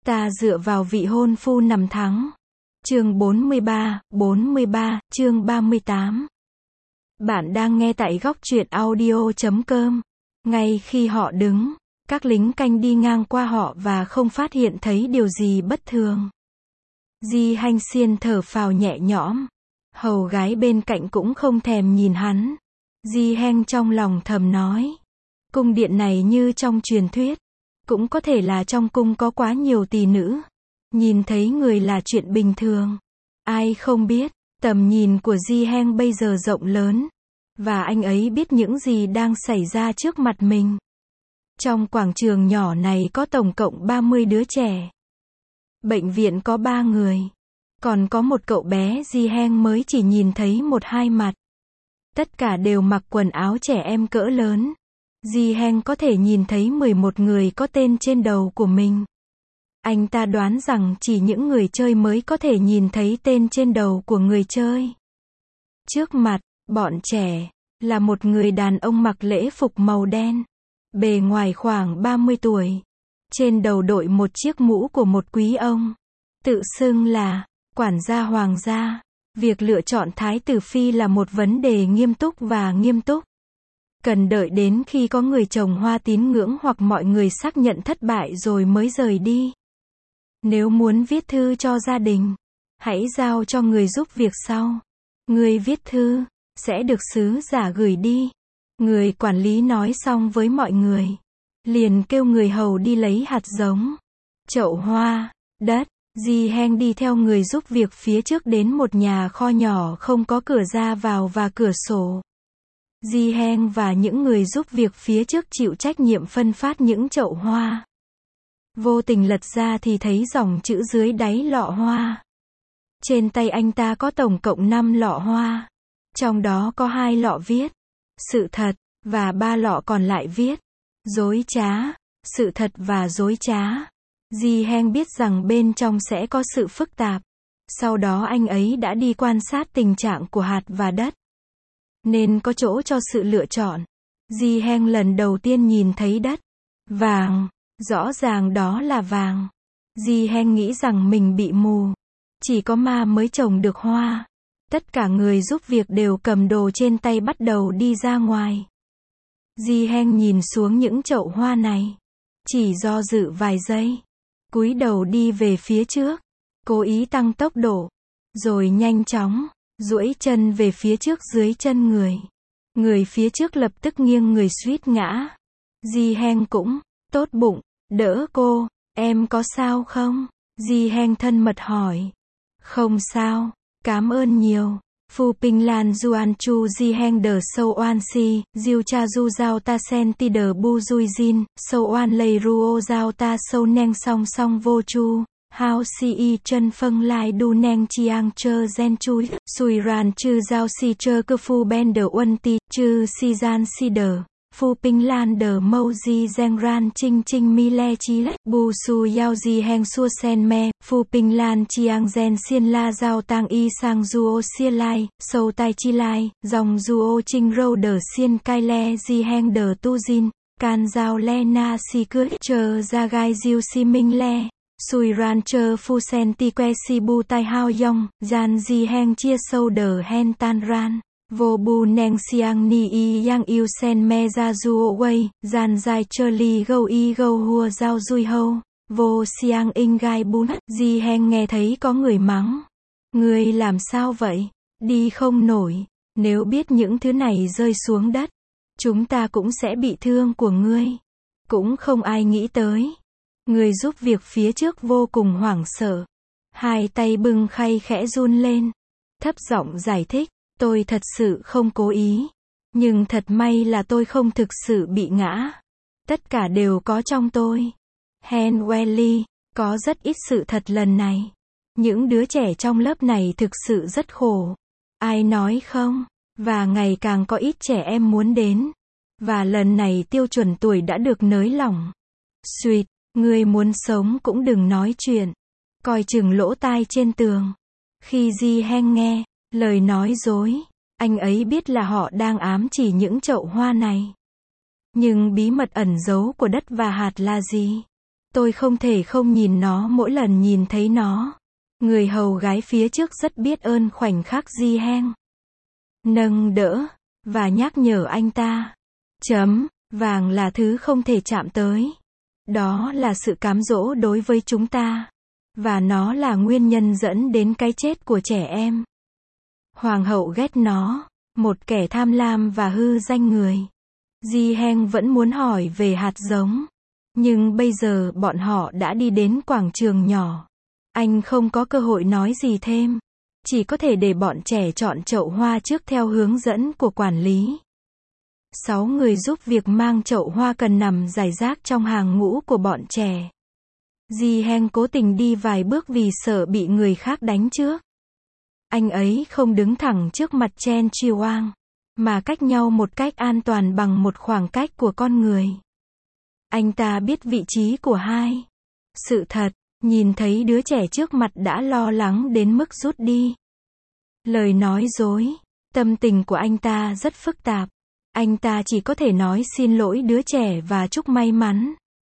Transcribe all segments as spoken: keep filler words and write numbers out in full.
Ta dựa vào vị hôn phu nằm thắng. Chương bốn mươi ba, bốn mươi ba, chương ba mươi tám. Bạn đang nghe tại góc truyện audio chấm com. Ngay khi họ đứng, các lính canh đi ngang qua họ và không phát hiện thấy điều gì bất thường. Di Hanh Xiên thở phào nhẹ nhõm. Hầu gái bên cạnh cũng không thèm nhìn hắn. Di Hanh trong lòng thầm nói. Cung điện này như trong truyền thuyết. Cũng có thể là trong cung có quá nhiều tỷ nữ. Nhìn thấy người là chuyện bình thường. Ai không biết, tầm nhìn của Di Hanh bây giờ rộng lớn. Và anh ấy biết những gì đang xảy ra trước mặt mình. Trong quảng trường nhỏ này có tổng cộng ba mươi đứa trẻ. Bệnh viện có ba người. Còn có một cậu bé Di Hanh mới chỉ nhìn thấy một hai mặt. Tất cả đều mặc quần áo trẻ em cỡ lớn. Di Hanh có thể nhìn thấy mười một người có tên trên đầu của mình. Anh ta đoán rằng chỉ những người chơi mới có thể nhìn thấy tên trên đầu của người chơi. Trước mặt, bọn trẻ, là một người đàn ông mặc lễ phục màu đen. Bề ngoài khoảng ba mươi tuổi. Trên đầu đội một chiếc mũ của một quý ông. Tự xưng là quản gia hoàng gia. Việc lựa chọn thái tử phi là một vấn đề nghiêm túc và nghiêm túc. Cần đợi đến khi có người trồng hoa tín ngưỡng hoặc mọi người xác nhận thất bại rồi mới rời đi. Nếu muốn viết thư cho gia đình, hãy giao cho người giúp việc sau. Người viết thư sẽ được sứ giả gửi đi. Người quản lý nói xong với mọi người, liền kêu người hầu đi lấy hạt giống, chậu hoa, đất. Di Hanh đi theo người giúp việc phía trước đến một nhà kho nhỏ không có cửa ra vào và cửa sổ. Di Hanh và những người giúp việc phía trước chịu trách nhiệm phân phát những chậu hoa. Vô tình lật ra thì thấy dòng chữ dưới đáy lọ hoa. Trên tay anh ta có tổng cộng năm lọ hoa. Trong đó có hai lọ viết sự thật, và ba lọ còn lại viết dối trá, sự thật và dối trá. Di Hanh biết rằng bên trong sẽ có sự phức tạp. Sau đó anh ấy đã đi quan sát tình trạng của hạt và đất. Nên có chỗ cho sự lựa chọn. Di Hanh lần đầu tiên nhìn thấy đất vàng, rõ ràng đó là vàng. Di Hanh nghĩ rằng mình bị mù. Chỉ có ma mới trồng được hoa. Tất cả người giúp việc đều cầm đồ trên tay bắt đầu đi ra ngoài. Di Hanh nhìn xuống những chậu hoa này. Chỉ do dự vài giây. Cúi đầu đi về phía trước. Cố ý tăng tốc độ. Rồi nhanh chóng duỗi chân về phía trước dưới chân người. Người phía trước lập tức nghiêng người suýt ngã. Di Hanh cũng tốt bụng đỡ cô. Em có sao không? Di Hanh thân mật hỏi. Không sao, cảm ơn nhiều. Phu Pinh Lan Duan Chu Di Hanh đờ sâu oan si, diêu cha du giao ta sen ti đờ bu dui jin, sâu oan lầy ruo giao ta sâu neng song song vô chu. Hao si y chân phân lai du neng chiang chơ gen chui, sui ran chư giao si chơ cơ phu ben đờ uân ti, chư si gian si đờ. Phu Pinh Lan đờ mâu di gen ran chinh chinh mi le chi lách, bu su yao di heng xua sen me, Phu Pinh Lan chiang gen xiên la giao tang y sang duo xia lai, sâu tai chi lai, dòng duo trinh râu đờ xiên cai le di heng đờ tu jin, can giao le na si cưới, chờ ra gai diêu si minh le. Sui ran chơ phu sen ti que si bu tai hao yong, gian di heng chia sâu đờ hen tan ran. Vô bu neng siang ni y yang yêu sen me ra duo wei, gian dài chơ li gâu y gâu hua giao dui hâu. Vô siang in gai bún. Di Hanh nghe thấy có người mắng. Người làm sao vậy? Đi không nổi. Nếu biết những thứ này rơi xuống đất, chúng ta cũng sẽ bị thương của ngươi. Cũng không ai nghĩ tới. Người giúp việc phía trước vô cùng hoảng sợ. Hai tay bưng khay khẽ run lên. Thấp giọng giải thích. Tôi thật sự không cố ý. Nhưng thật may là tôi không thực sự bị ngã. Tất cả đều có trong tôi. Hen Welly, có rất ít sự thật lần này. Những đứa trẻ trong lớp này thực sự rất khổ. Ai nói không? Và ngày càng có ít trẻ em muốn đến. Và lần này tiêu chuẩn tuổi đã được nới lỏng. Sweet, người muốn sống cũng đừng nói chuyện. Coi chừng lỗ tai trên tường. Khi Di Hanh nghe lời nói dối, anh ấy biết là họ đang ám chỉ những chậu hoa này. Nhưng bí mật ẩn giấu của đất và hạt là gì? Tôi không thể không nhìn nó mỗi lần nhìn thấy nó. Người hầu gái phía trước rất biết ơn khoảnh khắc Ji Heng nâng đỡ và nhắc nhở anh ta. Chấm, vàng là thứ không thể chạm tới. Đó là sự cám dỗ đối với chúng ta. Và nó là nguyên nhân dẫn đến cái chết của trẻ em. Hoàng hậu ghét nó, một kẻ tham lam và hư danh người. Ji Heng vẫn muốn hỏi về hạt giống. Nhưng bây giờ bọn họ đã đi đến quảng trường nhỏ. Anh không có cơ hội nói gì thêm. Chỉ có thể để bọn trẻ chọn chậu hoa trước theo hướng dẫn của quản lý. Sáu người giúp việc mang chậu hoa cần nằm rải rác trong hàng ngũ của bọn trẻ. Ji Heng cố tình đi vài bước vì sợ bị người khác đánh trước. Anh ấy không đứng thẳng trước mặt Chen Chi-wang, mà cách nhau một cách an toàn bằng một khoảng cách của con người. Anh ta biết vị trí của hai. Sự thật, nhìn thấy đứa trẻ trước mặt đã lo lắng đến mức rút đi. Lời nói dối, tâm tình của anh ta rất phức tạp. Anh ta chỉ có thể nói xin lỗi đứa trẻ và chúc may mắn.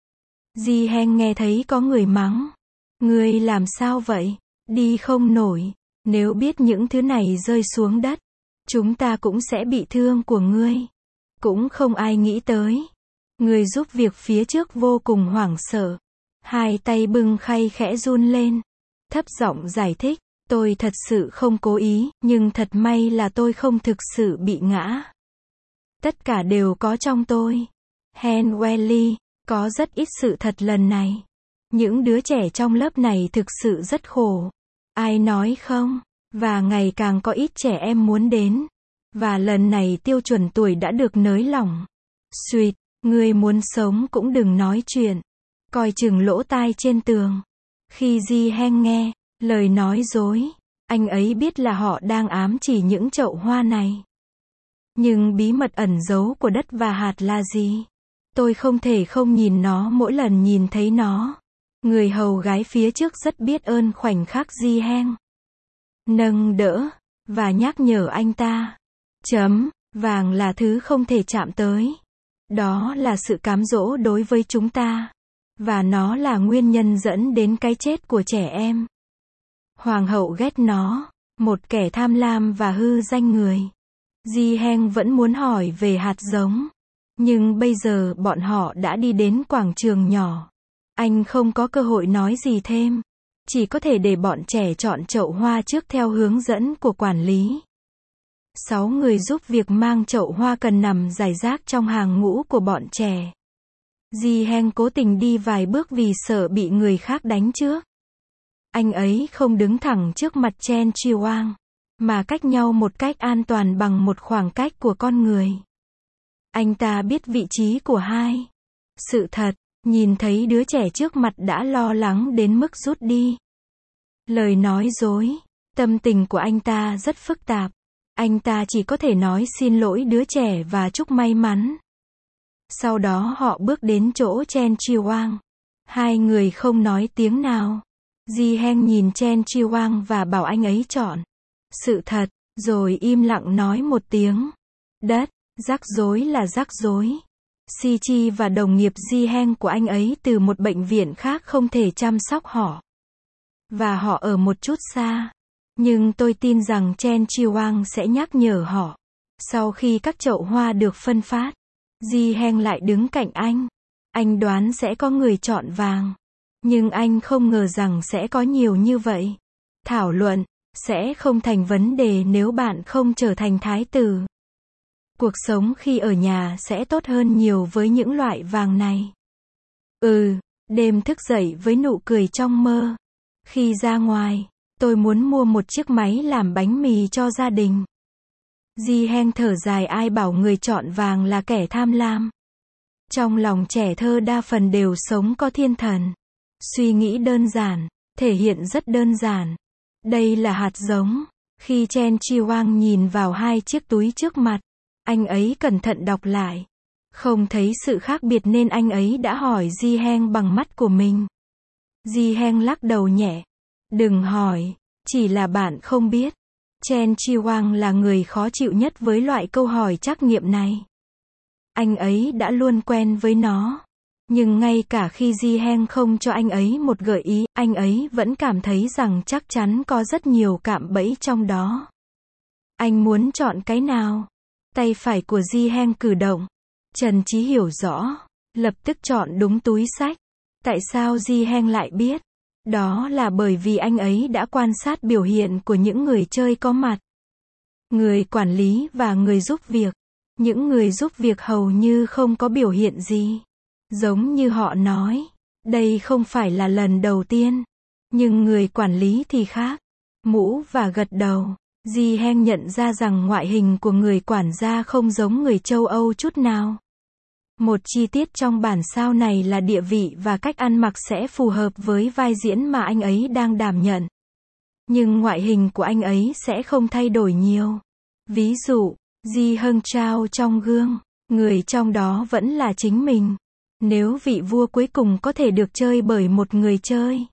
Ji Heng nghe thấy có người mắng. Ngươi làm sao vậy? Đi không nổi. Nếu biết những thứ này rơi xuống đất, chúng ta cũng sẽ bị thương của ngươi. Cũng không ai nghĩ tới. Người giúp việc phía trước vô cùng hoảng sợ. Hai tay bưng khay khẽ run lên. Thấp giọng giải thích. Tôi thật sự không cố ý, nhưng thật may là tôi không thực sự bị ngã. Tất cả đều có trong tôi. Hen Welly, có rất ít sự thật lần này. Những đứa trẻ trong lớp này thực sự rất khổ. Ai nói không? Và ngày càng có ít trẻ em muốn đến. Và lần này tiêu chuẩn tuổi đã được nới lỏng. Sweet, ngươi muốn sống cũng đừng nói chuyện. Coi chừng lỗ tai trên tường. Khi Ji Heng nghe lời nói dối, anh ấy biết là họ đang ám chỉ những chậu hoa này. Nhưng bí mật ẩn giấu của đất và hạt là gì? Tôi không thể không nhìn nó mỗi lần nhìn thấy nó. Người hầu gái phía trước rất biết ơn khoảnh khắc Ji Heng nâng đỡ và nhắc nhở anh ta. Chấm, vàng là thứ không thể chạm tới. Đó là sự cám dỗ đối với chúng ta. Và nó là nguyên nhân dẫn đến cái chết của trẻ em. Hoàng hậu ghét nó, một kẻ tham lam và hư danh người. Ji Heng vẫn muốn hỏi về hạt giống. Nhưng bây giờ bọn họ đã đi đến quảng trường nhỏ. Anh không có cơ hội nói gì thêm. Chỉ có thể để bọn trẻ chọn chậu hoa trước theo hướng dẫn của quản lý. Sáu người giúp việc mang chậu hoa cần nằm rải rác trong hàng ngũ của bọn trẻ. Ji Heng cố tình đi vài bước vì sợ bị người khác đánh trước. Anh ấy không đứng thẳng trước mặt Chen Chi-wang, mà cách nhau một cách an toàn bằng một khoảng cách của con người. Anh ta biết vị trí của hai. Sự thật, nhìn thấy đứa trẻ trước mặt đã lo lắng đến mức rút đi. Lời nói dối, tâm tình của anh ta rất phức tạp. Anh ta chỉ có thể nói xin lỗi đứa trẻ và chúc may mắn. Sau đó họ bước đến chỗ Chen Chi-wang. Hai người không nói tiếng nào. Ji Heng nhìn Chen Chi-wang và bảo anh ấy chọn sự thật, rồi im lặng nói một tiếng. Đất, rắc rối là rắc rối. Si Chi và đồng nghiệp Ji Heng của anh ấy từ một bệnh viện khác không thể chăm sóc họ. Và họ ở một chút xa. Nhưng tôi tin rằng Chen Chi-wang sẽ nhắc nhở họ. Sau khi các chậu hoa được phân phát, Ji Heng lại đứng cạnh anh. Anh đoán sẽ có người chọn vàng. Nhưng anh không ngờ rằng sẽ có nhiều như vậy. Thảo luận sẽ không thành vấn đề nếu bạn không trở thành thái tử. Cuộc sống khi ở nhà sẽ tốt hơn nhiều với những loại vàng này. Ừ, đêm thức dậy với nụ cười trong mơ. Khi ra ngoài, tôi muốn mua một chiếc máy làm bánh mì cho gia đình. Ji Heng thở dài, ai bảo người chọn vàng là kẻ tham lam. Trong lòng trẻ thơ đa phần đều sống có thiên thần. Suy nghĩ đơn giản, thể hiện rất đơn giản. Đây là hạt giống. Khi Chen Chi-wang nhìn vào hai chiếc túi trước mặt, anh ấy cẩn thận đọc lại. Không thấy sự khác biệt nên anh ấy đã hỏi Ji Heng bằng mắt của mình. Ji Heng lắc đầu nhẹ. Đừng hỏi, chỉ là bạn không biết. Chen Chi-wang là người khó chịu nhất với loại câu hỏi trắc nghiệm này. Anh ấy đã luôn quen với nó. Nhưng ngay cả khi Ji Heng không cho anh ấy một gợi ý, anh ấy vẫn cảm thấy rằng chắc chắn có rất nhiều cạm bẫy trong đó. Anh muốn chọn cái nào? Tay phải của Ji Heng cử động. Trần Chí hiểu rõ. Lập tức chọn đúng túi xách. Tại sao Ji Heng lại biết? Đó là bởi vì anh ấy đã quan sát biểu hiện của những người chơi có mặt. Người quản lý và người giúp việc. Những người giúp việc hầu như không có biểu hiện gì. Giống như họ nói, đây không phải là lần đầu tiên. Nhưng người quản lý thì khác. Mũ và gật đầu. Ji Heng nhận ra rằng ngoại hình của người quản gia không giống người châu Âu chút nào. Một chi tiết trong bản sao này là địa vị và cách ăn mặc sẽ phù hợp với vai diễn mà anh ấy đang đảm nhận. Nhưng ngoại hình của anh ấy sẽ không thay đổi nhiều. Ví dụ, Ji Heng Chao trong gương, người trong đó vẫn là chính mình. Nếu vị vua cuối cùng có thể được chơi bởi một người chơi.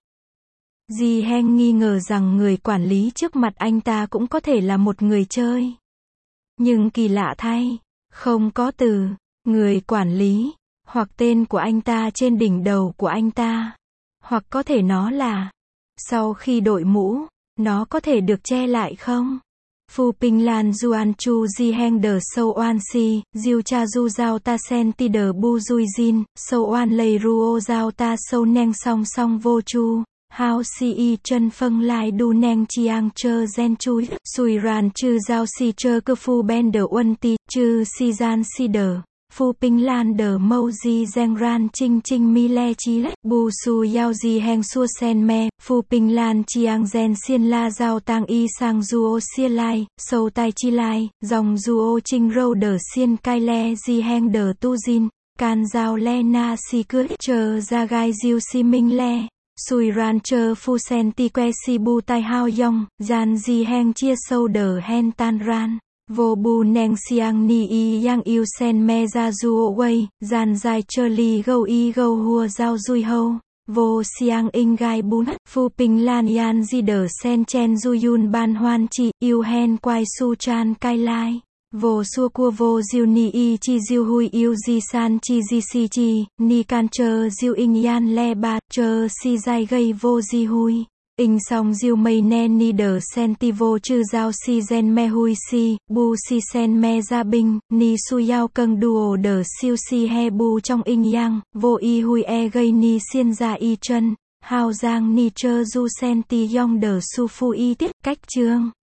Ji Heng nghi ngờ rằng người quản lý trước mặt anh ta cũng có thể là một người chơi. Nhưng kỳ lạ thay, không có từ người quản lý, hoặc tên của anh ta trên đỉnh đầu của anh ta. Hoặc có thể nó là, sau khi đội mũ, nó có thể được che lại không? Phu Ping Lan Duan Chu Ji Heng De Sou Oan Si, Diu Cha Du Giao Ta Sen Ti De Bu Dui Jin, Sou Oan Lei Ruo Giao Ta Sou Neng Song Song Vô Chu, Hao Si Y Chân Phân Lai Du Neng Chiang Chơ Gen Chui, Sui Ran Chư Giao Si Chơ Cơ Phu Ben De Uân Ti, Chư Si Gian Si De. Phu Ping Lan De Mâu Di Zeng Ran Ching Ching Mi Le Chi Bu Su Yao Ji Heng Xua Sen Me, Phu Ping Lan Chiang Gen Xiên La Giao Tang Y Sang Duo Xia Lai, Sâu Tai Chi Lai, Dòng Duo Ching Râu De Xiên Cai Le Ji Heng De Tu Jin, Can Giao Le Na Si Cưa Chơ Ra Gai Diu Si Minh Le, Sui Ran Chơ Phu Sen Ti Que Si Bu Tai Hao Yong, Gian Ji Heng Chia Sâu De Hen Tan Ran. Vô bu neng siang ni y yang yêu sen me ra duo wei, gian dài chơ li gâu y gâu hua giao dui hâu, vô siang in gai bún, phu ping lan yan di đờ sen chen du yun ban hoan chi, yêu hen quai su chan cai lai, vô xua cua vô diu ni y chi diu hui yêu di san chi di si chi, ni can chơ diu in yan le ba, chơ si dai gây vô di hui. In song diêu mây nen ni đờ sen ti vô chư giao si gen me hui si, bu si sen me gia binh, ni su yao câng duo đờ siêu si he bu trong in yang, vô y hui e gây ni xiên ra y chân, hao giang ni chơ du sen ti yong đờ su phu y tiết, cách chương.